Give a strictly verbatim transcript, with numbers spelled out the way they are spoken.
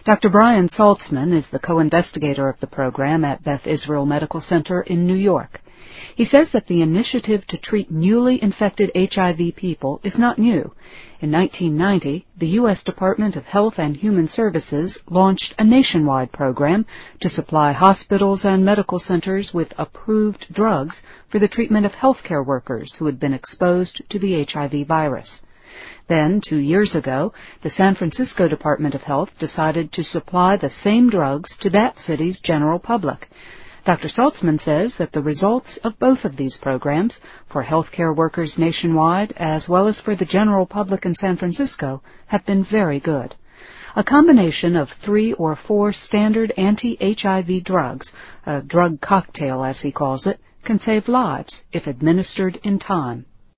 Doctor Brian Saltzman is the co-investigator of the program at Beth Israel Medical Center in New York. He says that the initiative to treat newly infected H I V people is not new. In nineteen ninety, the U S Department of Health and Human Services launched a nationwide program to supply hospitals and medical centers with approved drugs for the treatment of healthcare workers who had been exposed to the H I V virus. Then, two years ago, the San Francisco Department of Health decided to supply the same drugs to that city's general public. Doctor Saltzman says that the results of both of these programs, for healthcare workers nationwide as well as for the general public in San Francisco, have been very good. A combination of three or four standard anti-H I V drugs, a drug cocktail as he calls it, can save lives if administered in time.